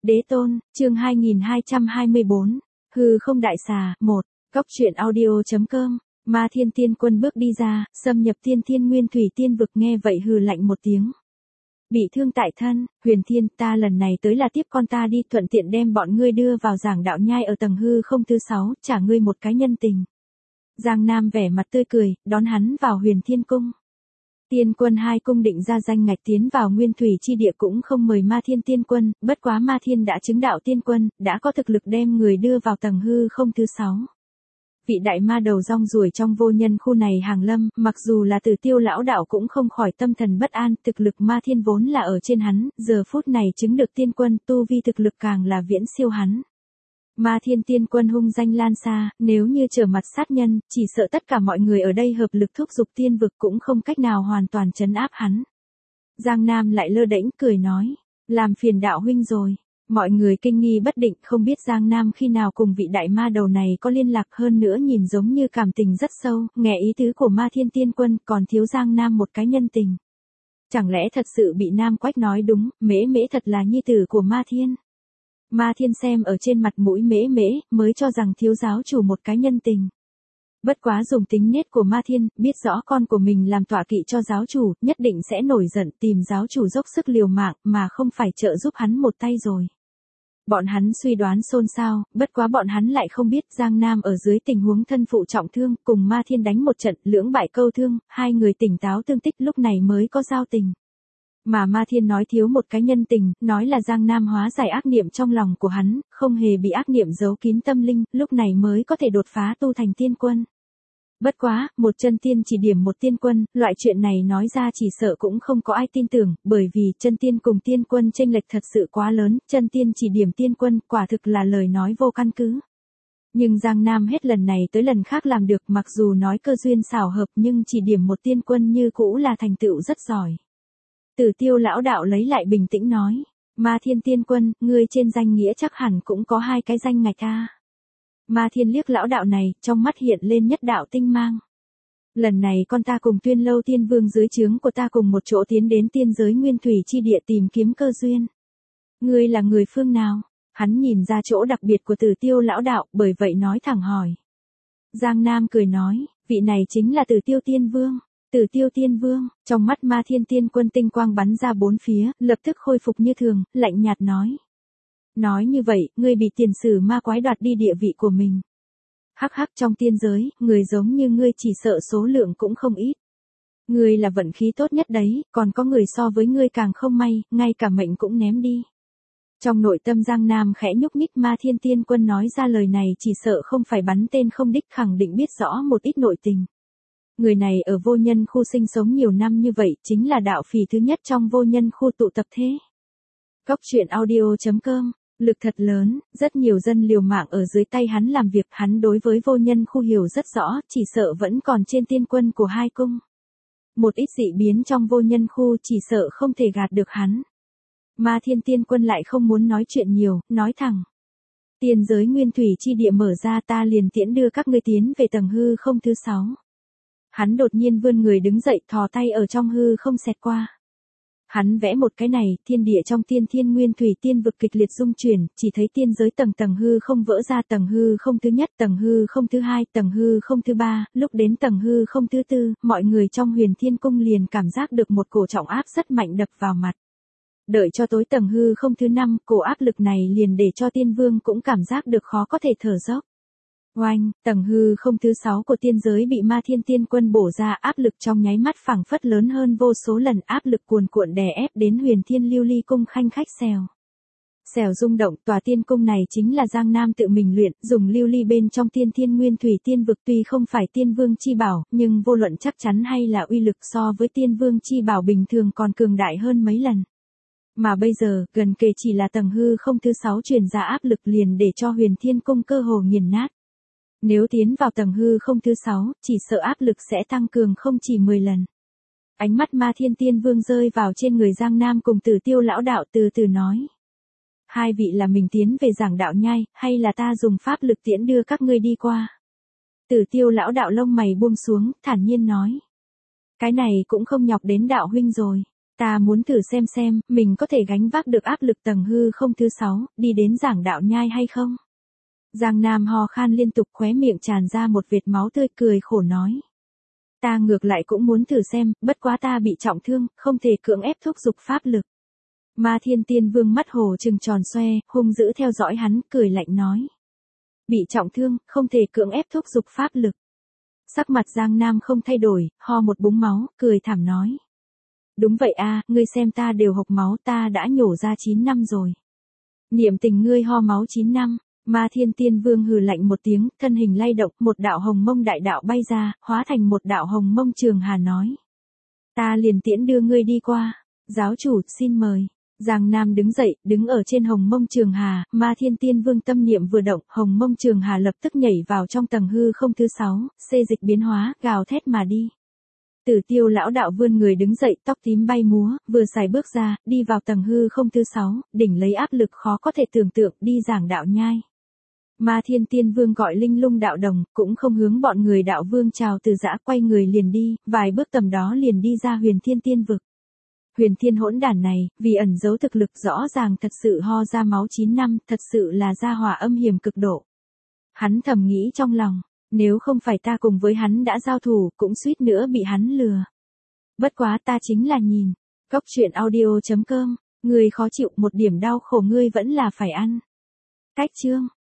Đế tôn, chương 2224, hư không đại xà, 1, Cóc truyện audio.com, Ma Thiên Tiên Quân bước đi ra, xâm nhập tiên thiên nguyên thủy tiên vực nghe vậy hừ lạnh một tiếng. Bị thương tại thân, Huyền Thiên, ta lần này tới là tiếp con ta đi, thuận tiện đem bọn ngươi đưa vào giảng đạo nhai ở tầng hư không thứ 6, trả ngươi một cái nhân tình. Giang Nam vẻ mặt tươi cười, đón hắn vào Huyền Thiên Cung. Tiên Quân hai cung định ra danh ngạch tiến vào nguyên thủy chi địa cũng không mời Ma Thiên Tiên Quân, bất quá Ma Thiên đã chứng đạo tiên quân, đã có thực lực đem người đưa vào tầng hư không thứ 6. Vị đại ma đầu rong ruổi trong vô nhân khu này hàng lâm, mặc dù là Tử Tiêu lão đạo cũng không khỏi tâm thần bất an, thực lực Ma Thiên vốn là ở trên hắn, giờ phút này chứng được tiên quân, tu vi thực lực càng là viễn siêu hắn. Ma Thiên Tiên Quân hung danh lan xa, nếu như trở mặt sát nhân, chỉ sợ tất cả mọi người ở đây hợp lực thúc giục tiên vực cũng không cách nào hoàn toàn trấn áp hắn. Giang Nam lại lơ đễnh cười nói, làm phiền đạo huynh rồi. Mọi người kinh nghi bất định, không biết Giang Nam khi nào cùng vị đại ma đầu này có liên lạc, hơn nữa nhìn giống như cảm tình rất sâu, nghe ý tứ của Ma Thiên Tiên Quân còn thiếu Giang Nam một cái nhân tình. Chẳng lẽ thật sự bị Nam Quách nói đúng, Mễ Mễ thật là nhi tử của Ma Thiên. Ma Thiên xem ở trên mặt mũi Mễ Mễ, mới cho rằng thiếu giáo chủ một cái nhân tình. Bất quá dùng tính nết của Ma Thiên, biết rõ con của mình làm tọa kỵ cho giáo chủ, nhất định sẽ nổi giận tìm giáo chủ dốc sức liều mạng, mà không phải trợ giúp hắn một tay rồi. Bọn hắn suy đoán xôn xao, bất quá bọn hắn lại không biết Giang Nam ở dưới tình huống thân phụ trọng thương, cùng Ma Thiên đánh một trận, lưỡng bại câu thương, hai người tỉnh táo tương tích lúc này mới có giao tình. Mà Ma Thiên nói thiếu một cái nhân tình, nói là Giang Nam hóa giải ác niệm trong lòng của hắn, không hề bị ác niệm giấu kín tâm linh, lúc này mới có thể đột phá tu thành tiên quân. Bất quá, một chân tiên chỉ điểm một tiên quân, loại chuyện này nói ra chỉ sợ cũng không có ai tin tưởng, bởi vì chân tiên cùng tiên quân chênh lệch thật sự quá lớn, chân tiên chỉ điểm tiên quân, quả thực là lời nói vô căn cứ. Nhưng Giang Nam hết lần này tới lần khác làm được, mặc dù nói cơ duyên xảo hợp nhưng chỉ điểm một tiên quân như cũ là thành tựu rất giỏi. Tử Tiêu lão đạo lấy lại bình tĩnh nói, Ma Thiên Tiên Quân, ngươi trên danh nghĩa chắc hẳn cũng có hai cái danh ngạch a. Ma Thiên liếc lão đạo này, trong mắt hiện lên nhất đạo tinh mang. Lần này con ta cùng Tuyên Lâu Tiên Vương dưới trướng của ta cùng một chỗ tiến đến tiên giới nguyên thủy chi địa tìm kiếm cơ duyên. Ngươi là người phương nào? Hắn nhìn ra chỗ đặc biệt của Tử Tiêu lão đạo, bởi vậy nói thẳng hỏi. Giang Nam cười nói, vị này chính là Tử Tiêu Tiên Vương. Tử Tiêu Tiên Vương, trong mắt Ma Thiên Tiên Quân tinh quang bắn ra bốn phía, lập tức khôi phục như thường, lạnh nhạt nói. Nói như vậy, ngươi bị tiền sử ma quái đoạt đi địa vị của mình. Hắc hắc, trong tiên giới, người giống như ngươi chỉ sợ số lượng cũng không ít. Ngươi là vận khí tốt nhất đấy, còn có người so với ngươi càng không may, ngay cả mệnh cũng ném đi. Trong nội tâm Giang Nam khẽ nhúc nhích, Ma Thiên Tiên Quân nói ra lời này chỉ sợ không phải bắn tên không đích, khẳng định biết rõ một ít nội tình. Người này ở vô nhân khu sinh sống nhiều năm như vậy, chính là đạo phỉ thứ nhất trong vô nhân khu tụ tập thế. Cóc truyện audio.com, lực thật lớn, rất nhiều dân liều mạng ở dưới tay hắn làm việc, hắn đối với vô nhân khu hiểu rất rõ, chỉ sợ vẫn còn trên tiên quân của hai cung. Một ít dị biến trong vô nhân khu chỉ sợ không thể gạt được hắn. Ma Thiên Tiên Quân lại không muốn nói chuyện nhiều, nói thẳng. Tiên giới nguyên thủy chi địa mở ra, ta liền tiễn đưa các ngươi tiến về tầng hư không thứ 6. Hắn đột nhiên vươn người đứng dậy, thò tay ở trong hư không xẹt qua. Hắn vẽ một cái này, thiên địa trong tiên thiên nguyên thủy tiên vực kịch liệt rung chuyển, chỉ thấy tiên giới tầng hư không vỡ ra, tầng hư không thứ nhất, tầng hư không thứ hai, tầng hư không thứ ba, lúc đến tầng hư không thứ tư, mọi người trong Huyền Thiên Cung liền cảm giác được một cổ trọng áp rất mạnh đập vào mặt. Đợi cho tối tầng hư không thứ 5, cổ áp lực này liền để cho tiên vương cũng cảm giác được khó có thể thở dốc. Oanh, tầng hư không thứ 6 của tiên giới bị Ma Thiên Tiên Quân bổ ra, áp lực trong nháy mắt phảng phất lớn hơn vô số lần, áp lực cuồn cuộn đè ép đến Huyền Thiên Lưu Ly Cung khanh khách xèo. Xèo rung động, tòa tiên cung này chính là Giang Nam tự mình luyện, dùng lưu ly bên trong tiên thiên nguyên thủy tiên vực, tuy không phải tiên vương chi bảo, nhưng vô luận chắc chắn hay là uy lực so với tiên vương chi bảo bình thường còn cường đại hơn mấy lần. Mà bây giờ, gần kề chỉ là tầng hư không thứ 6 truyền ra áp lực liền để cho Huyền Thiên Cung cơ hồ nghiền nát. Nếu tiến vào tầng hư không thứ 6, chỉ sợ áp lực sẽ tăng cường không chỉ 10 lần. Ánh mắt Ma Thiên Tiên Vương rơi vào trên người Giang Nam cùng Tử Tiêu lão đạo, từ từ nói. Hai vị là mình tiến về giảng đạo nhai, hay là ta dùng pháp lực tiễn đưa các ngươi đi qua? Tử Tiêu lão đạo lông mày buông xuống, thản nhiên nói. Cái này cũng không nhọc đến đạo huynh rồi. Ta muốn thử xem, mình có thể gánh vác được áp lực tầng hư không thứ 6, đi đến giảng đạo nhai hay không? Giang Nam ho khan liên tục, khóe miệng tràn ra một vệt máu tươi, cười khổ nói. Ta ngược lại cũng muốn thử xem, bất quá ta bị trọng thương, không thể cưỡng ép thúc giục pháp lực. Ma Thiên Tiên Vương mắt hồ trừng tròn xoe, hung dữ theo dõi hắn, cười lạnh nói. Bị trọng thương, không thể cưỡng ép thúc giục pháp lực. Sắc mặt Giang Nam không thay đổi, ho một búng máu, cười thảm nói. Đúng vậy a, ngươi xem ta đều hộc máu, ta đã nhổ ra 9 năm rồi. Niệm tình ngươi ho máu 9 năm, Ma Thiên Tiên Vương hừ lạnh một tiếng, thân hình lay động, một đạo hồng mông đại đạo bay ra, hóa thành một đạo hồng mông trường hà nói. Ta liền tiễn đưa ngươi đi qua, giáo chủ, xin mời. Giang Nam đứng dậy, đứng ở trên hồng mông trường hà, Ma Thiên Tiên Vương tâm niệm vừa động, hồng mông trường hà lập tức nhảy vào trong tầng hư không thứ 6, xê dịch biến hóa, gào thét mà đi. Tử Tiêu lão đạo vươn người đứng dậy, tóc tím bay múa, vừa xài bước ra, đi vào tầng hư không thứ 6, đỉnh lấy áp lực khó có thể tưởng tượng, đi giảng đạo nhai. Ma Thiên Tiên Vương gọi Linh Lung đạo đồng, cũng không hướng bọn người đạo vương chào từ giã, quay người liền đi, vài bước tầm đó liền đi ra Huyền Thiên Tiên vực. Huyền Thiên hỗn đản này, vì ẩn giấu thực lực rõ ràng thật sự ho ra máu 9 năm, thật sự là gia hỏa âm hiểm cực độ. Hắn thầm nghĩ trong lòng, nếu không phải ta cùng với hắn đã giao thủ, cũng suýt nữa bị hắn lừa. Bất quá ta chính là nhìn. Cốc truyện audio.com, người khó chịu, một điểm đau khổ ngươi vẫn là phải ăn. Cách chương.